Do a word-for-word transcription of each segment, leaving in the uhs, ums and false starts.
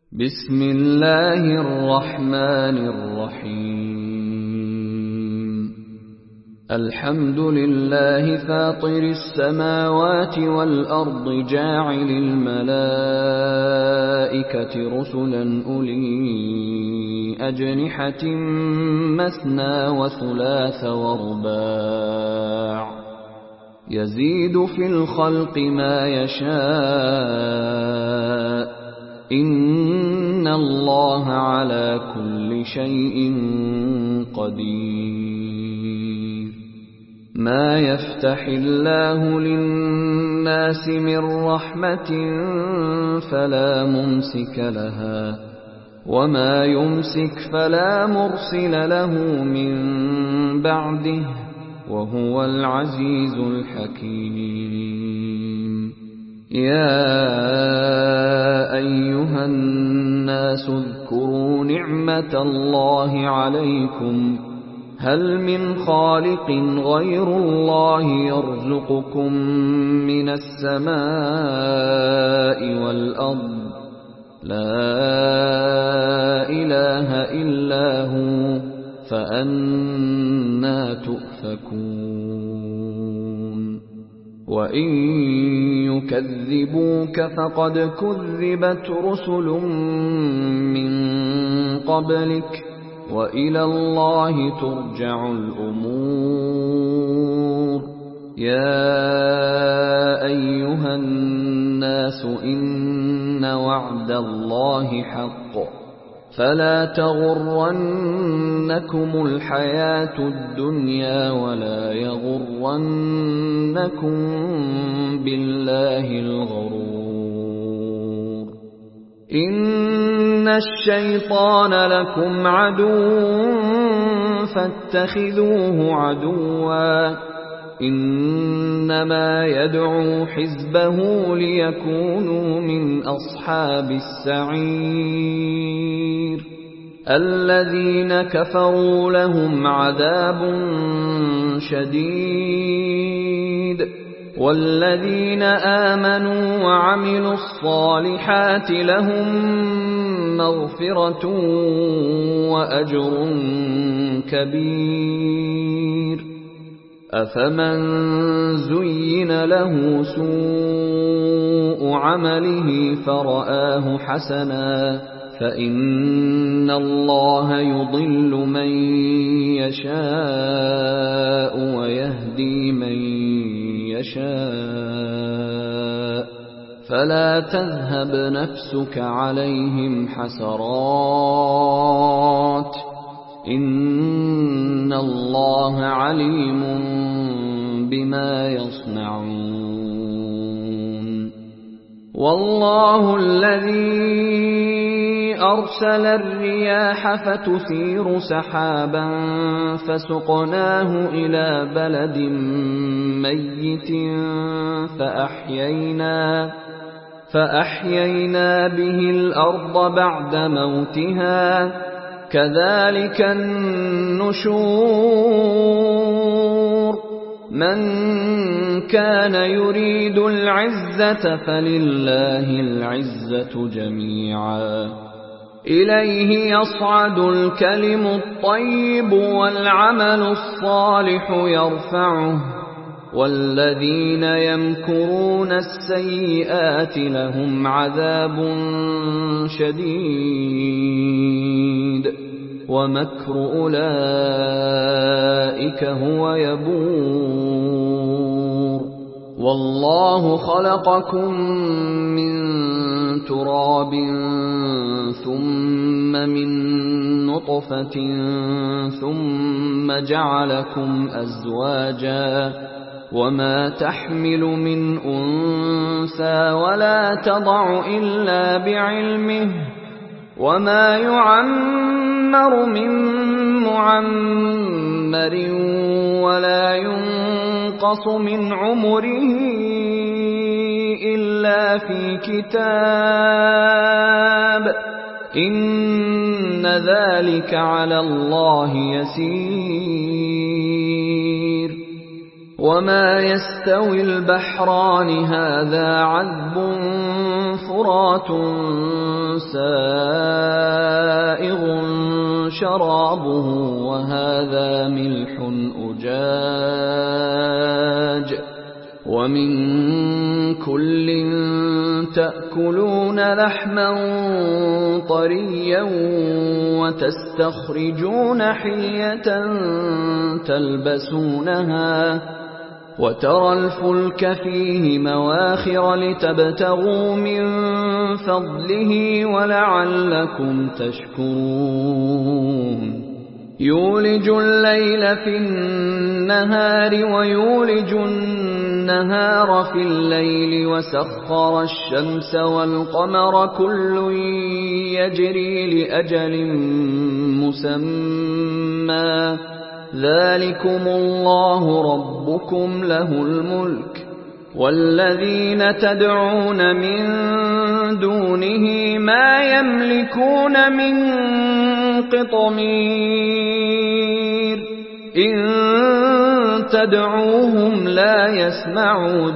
بسم الله الرحمن الرحيم الحمد لله فاطر السماوات والأرض جاعل الملائكة رسلا أولي أجنحة مثنى وثلاث ورباع يزيد في الخلق ما يشاء إن الله على كل شيء قدير ما يفتح الله للناس من رحمة فلا ممسك لها وما يمسك فلا مرسل له من بعده وهو العزيز الحكيم يا أيها الناس اذكروا نعمة الله عليكم هل من خالق غير الله يرزقكم من السماء والأرض لا إله إلا هو فأنى تؤفكون وإن يكذبوك فقد كذبت رسل من قبلك وإلى الله ترجع الأمور يا أيها الناس إن وعد الله حق فلا تغرنكم الحياة الدنيا ولا يغرنكم بالله الغرور إن الشيطان لكم عدو فاتخذوه عدوا إنما يدعو حزبه ليكونوا من أصحاب السعير الذين كفروا لهم عذاب شديد والذين آمنوا وعملوا الصالحات لهم مغفرة وأجر كبير أفمن زين له سوء عمله فرآه حسنا فإن الله يضل من يشاء ويهدي من يشاء فلا تذهب نفسك عليهم حسرات إن الله عليم بما يصنعون والله الذي أرسل الرياح فتثير سحابا فسقناه إلى بلد ميت فأحيينا فأحيينا به الأرض بعد موتها كذلك النشور من كان يريد العزة فلله العزة جميعا إليه يصعد الكلم الطيب والعمل الصالح يرفعه والذين يمكرون السيئات لهم عذاب شديد ومكر أولئك هو يبور والله خلقكم من تراب ثم من نطفة ثم جعلكم أزواجا وما تحمل من أنثى ولا تضع إلا بعلمه وما يعمر من معمر ولا ينقص من عمره إلا في كتاب إن ذلك على الله يسير وما يستوي البحران هذا عذب فرات سائغ شرابه وهذا ملح أجاج ومن كل تأكلون لحما طريا وتستخرجون حلية تلبسونها وترى الفلك فيه مواخر لتبتغوا من فضله ولعلكم تشكرون يولج الليل في النهار ويولج النهار في الليل وسخر الشمس والقمر كل يجري لأجل مسمى ذلكم الله ربكم له الملك والذين تدعون من دونه ما يملكون من قطمير إن تدعوهم لا يسمعوا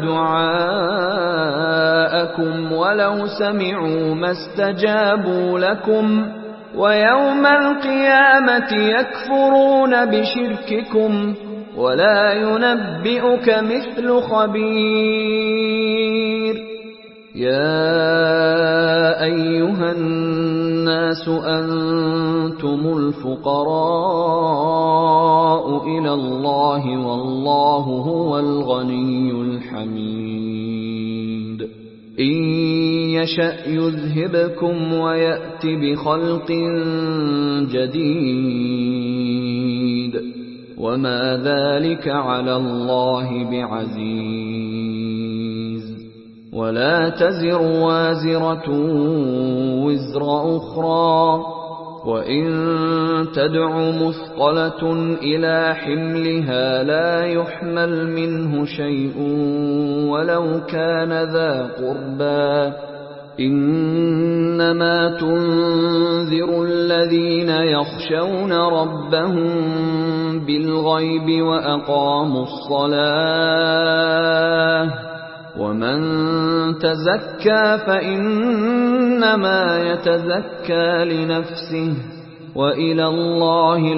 دعاءكم ولو سمعوا ما استجابوا لكم ويوم القيامة يكفرون بشرككم ولا ينبئك مثل خبير يا أيها الناس أنتم الفقراء إلى الله والله هو الغني الحميد إن يشأ يذهبكم ويأت بخلق جديد وما ذلك على الله بعزيز ولا تزر وازرة وزر أخرى وإن تدع مثقلة إلى حملها لا يحمل منه شيء ولو كان ذا قربى إنما تنذر الذين يخشون ربهم بالغيب وأقاموا الصلاة ومن تزكى فإنما يتزكى لنفسه وإلى الله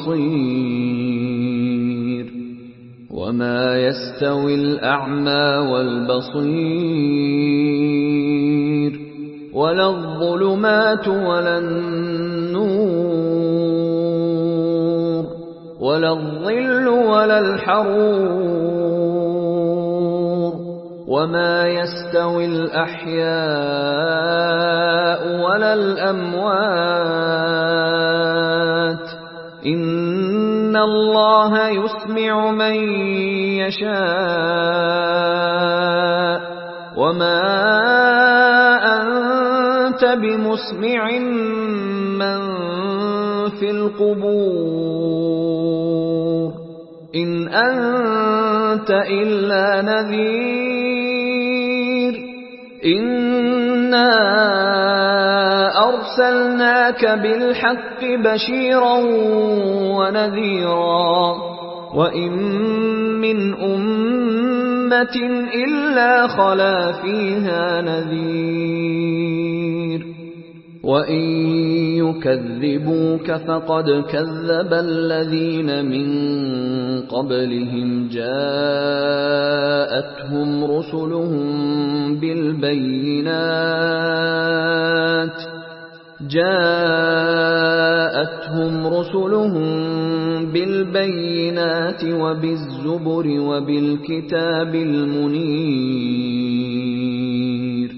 المصير وما يستوي الأعمى والبصير ولا الظلمات ولا النور ولا الظل ولا الحرور وما يستوي الأحياء ولا الأموات إن الله يسمع من يشاء وما أنت بمسمع من في القبور إن أنت إلا نذير إنا أرسلناك بالحق بشيرا ونذيرا وإن من أمة إلا خلا فيها نذير وإن يكذبوك فقد كذب الذين من قبلهم جاءتهم رسلهم بالبينات جاءتهم رسلهم بالبينات وبالزبر وبالكتاب المنير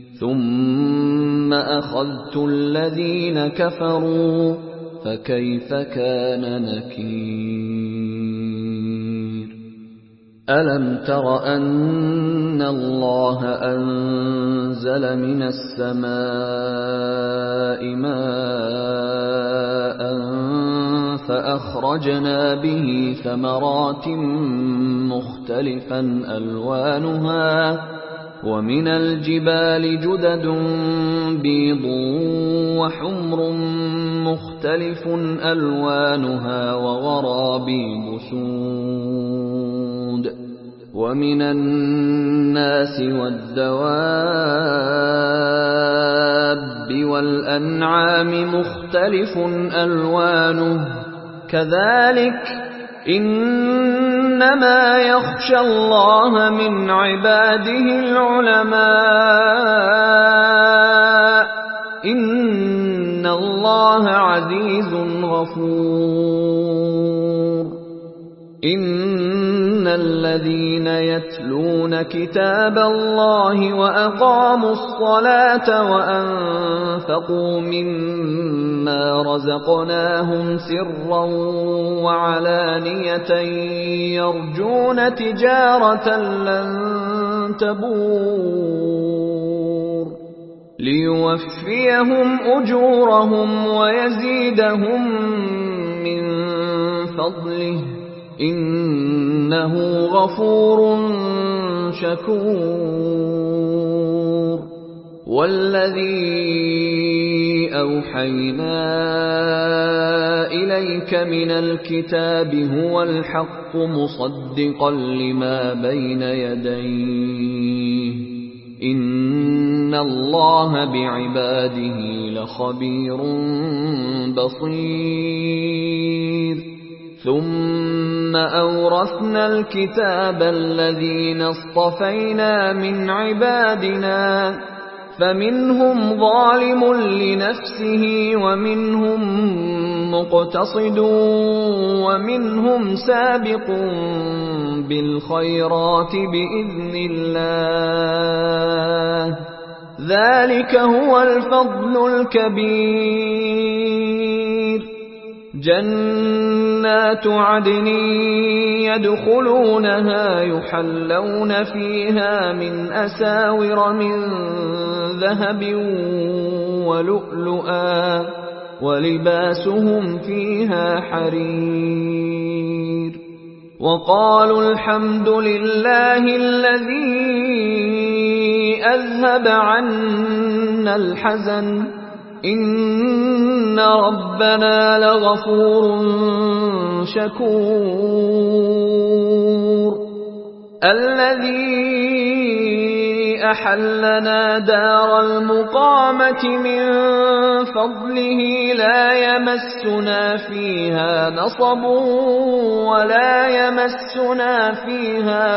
ثم أخذت الذين كفروا فكيف كان نكير ألم تر أن الله أنزل من السماء ماء فأخرجنا به ثمرات مختلفا ألوانها ومن الجبال جدد بيض وحمر مختلف ألوانها وغرابيب سود ومن الناس والدواب وَالْأَنْعَامِ مُخْتَلِفٌ أَلْوَانُهُ كَذَلِكَ إِنَّمَا يَخْشَى اللَّهَ مِنْ عِبَادِهِ الْعُلَمَاءُ إِنَّ اللَّهَ عَزِيزٌ غَفُورٌ إِنَّ الَّذِينَ يَتْلُونَ كِتَابَ اللَّهِ وَأَقَامُوا الصَّلَاةَ وَأَنفَقُوا مِمَّا رَزَقْنَاهُمْ سِرًّا وَعَلَانِيَةً يَرْجُونَ تِجَارَةً لَّن تَبُورَ لِيُوَفِّيَهُمْ أُجُورَهُمْ وَيَزِيدَهُم مِّن فَضْلِهِ إِنَّهُ غَفُورٌ شَكُورٌ وَالَّذِي أَوْحَيْنَا إِلَيْكَ مِنَ الْكِتَابِ هُوَ الْحَقُّ مُصَدِّقًا لِمَا بَيْنَ يَدَيْهِ إِنَّ اللَّهَ بِعِبَادِهِ لَخَبِيرٌ بَصِيرٌ ثُمَّ أَوْرَثْنَا الْكِتَابَ الَّذِينَ اصْطَفَيْنَا مِنْ عِبَادِنَا فَمِنْهُمْ ظَالِمٌ لِنَفْسِهِ وَمِنْهُمْ مُقْتَصِدٌ وَمِنْهُمْ سَابِقٌ بِالْخَيْرَاتِ بِإِذْنِ اللَّهِ ذَلِكَ هُوَ الْفَضْلُ الْكَبِيرُ جَنَّاتُ عَدْنٍ يَدْخُلُونَهَا يُحَلَّوْنَ فِيهَا مِنْ أَسَاوِرَ مِنْ ذَهَبٍ وَلُؤْلُؤًا وَلِبَاسُهُمْ فِيهَا حَرِيرٌ وَقَالُوا الْحَمْدُ لِلَّهِ الَّذِي أَذْهَبَ عَنَّا الْحَزَنَ إِنَّ رَبَّنَا لَغَفُورٌ شَكُورٌ الَّذِي أَحَلَّنَا دَارَ الْمُقَامَةِ مِنْ فَضْلِهِ لَا يَمَسُّنَا فِيهَا نَصَبٌ وَلَا يَمَسُّنَا فِيهَا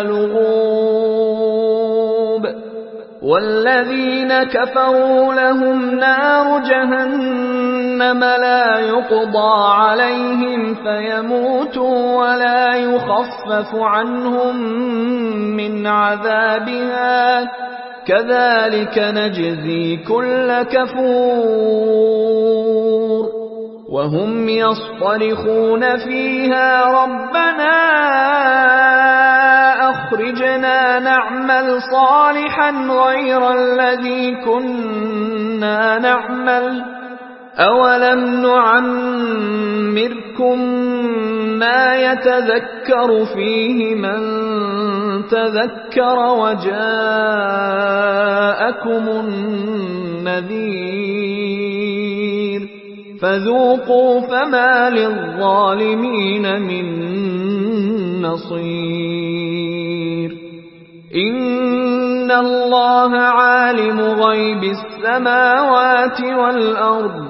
لُغُوبٌ وَالَّذِينَ كَفَرُوا لَهُمْ نَارُ جَهَنَّمَ لَا يُقْضَىٰ عَلَيْهِمْ فَيَمُوتُوا وَلَا يُخَفَّفُ عَنْهُم مِّنْ عَذَابِهَا كَذَٰلِكَ نَجْزِي كُلَّ كَفُورٍ وَهُمْ يَصْطَرِخُونَ فِيهَا رَبَّنَا أَخْرِجْنَا نَعْمَلْ صَالِحًا غَيْرَ الَّذِي كُنَّا نَعْمَلُ أَوَلَمْ نُعَمِّرْكُم مَّا يَتَذَكَّرُ فِيهِ مَن تَذَكَّرَ وَجَاءَكُمُ النَّذِيرُ فَذُوقُوا فَمَا لِلظَّالِمِينَ مِن نَّصِيرٍ إِنَّ اللَّهَ عَالِمُ غَيْبِ السَّمَاوَاتِ وَالْأَرْضِ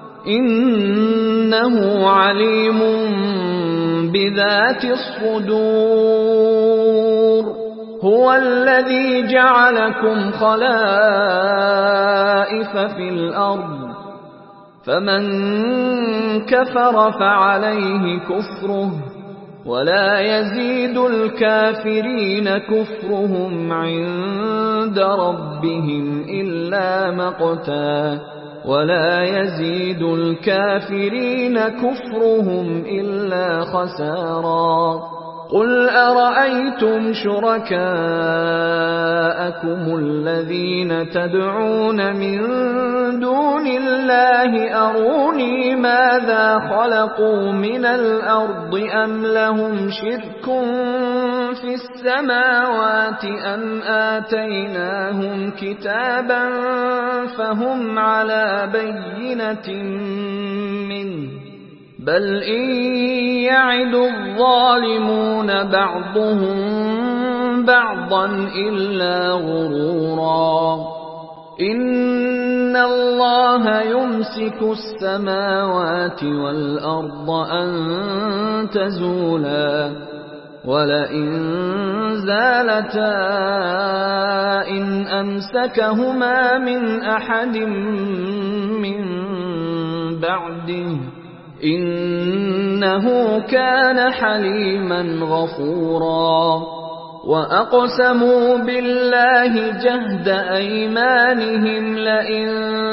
إِنَّهُ عَلِيمٌ بِذَاتِ الصُّدُورِ هُوَ الَّذِي جَعَلَكُمْ خَلَائِفَ فِي الْأَرْضِ فَمَن كَفَرَ فَعَلَيْهِ كُفْرُهُ وَلَا يَزِيدُ الْكَافِرِينَ كُفْرُهُمْ عِندَ رَبِّهِمْ إِلَّا مَقْتًا وَلَا يَزِيدُ الْكَافِرِينَ كُفْرُهُمْ إِلَّا خَسَارًا قُلْ أَرَأَيْتُمْ شُرَكَاءَكُمُ الَّذِينَ تَدْعُونَ مِن دُونِ اللَّهِ أَرُونِي مَاذَا خَلَقُوا مِنَ الْأَرْضِ أَمْ لَهُمْ شِرْكٌ فِي السَّمَاوَاتِ أَمْ آتَيْنَاهُمْ كِتَابًا فَهُمْ عَلَىٰ بَيِّنَةٍ مِّنْهُ بَلْ إِن يَعِدُ الظَّالِمُونَ بَعْضُهُم بَعْضًا إِلَّا غُرُورًا إِنَّ إِنَّ اللَّهَ يُمْسِكُ السَّمَاوَاتِ وَالْأَرْضَ أَن تَزُولَا وَلَئِن زَالَتَا إِنْ أَمْسَكَهُمَا مِنْ أَحَدٍ مِّن بَعْدِهِ إِنَّهُ كَانَ حَلِيمًا غَفُورًا وَأَقْسَمُوا بِاللَّهِ جَهْدَ أَيْمَانِهِمْ لَئِن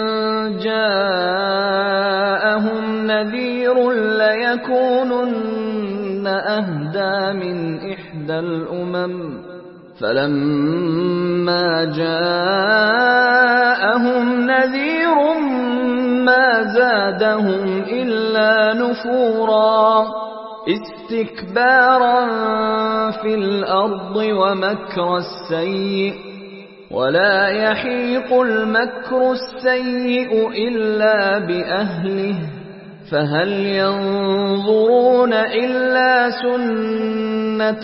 جَاءَهُمْ نَذِيرٌ لَّيَكُونُنَّ أَهْدَىٰ مِنْ إِحْدَى الْأُمَمِ فَلَمَّا جَاءَهُمْ نَذِيرٌ مَّا زَادَهُمْ إِلَّا نُفُورًا اسْتِكْبَارًا فِي الْأَرْضِ وَمَكْرَ السَّيِّئِ ۚ وَلَا يَحِيقُ الْمَكْرُ السَّيِّئُ إِلَّا بِأَهْلِهِ ۚ فَهَلْ يَنظُرُونَ إِلَّا سُنَّتَ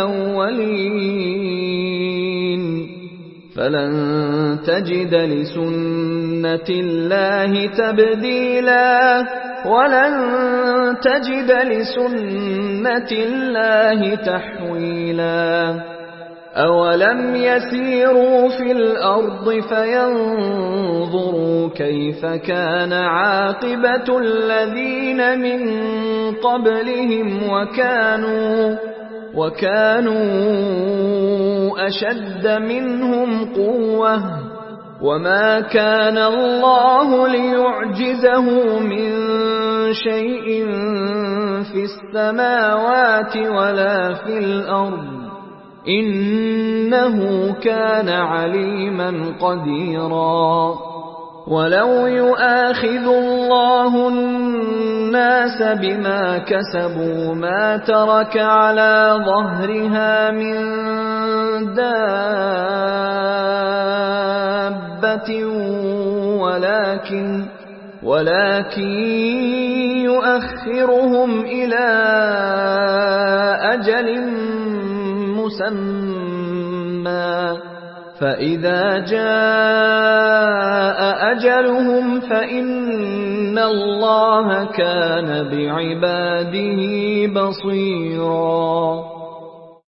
الْأَوَّلِينَ فَلَن تَجِدَ لِسُنَّةِ اللَّهِ تَبْدِيلًا وَلَن تَجِدَ لِسُنَّةِ اللَّهِ تَحْوِيلًا أَوَلَمْ يَسِيرُوا فِي الْأَرْضِ فَيَنظُرُوا كَيْفَ كَانَ عَاقِبَةُ الَّذِينَ مِن قَبْلِهِمْ وَكَانُوا وَكَانُوا أَشَدَّ مِنْهُمْ قُوَّةً وَمَا كَانَ اللَّهُ لِيُعْجِزَهُ مِن شَيْءٍ فِي السَّمَاوَاتِ وَلَا فِي الْأَرْضِ إِنَّهُ كَانَ عَلِيمًا قَدِيرًا وَلَوْ يُؤَاخِذُ اللَّهُ النَّاسَ بِمَا كَسَبُوا مَا تَرَكَ عَلَىٰ ظَهْرِهَا مِن دَابَّةٍ وَلَٰكِن وَلَٰكِن يُؤَخِّرُهُمْ إِلَىٰ أَجَلٍ مُّسَمًّى فَإِذَا جَاءَ أَجَلُهُمْ فَإِنَّ اللَّهَ كَانَ بِعِبَادِهِ بَصِيرًا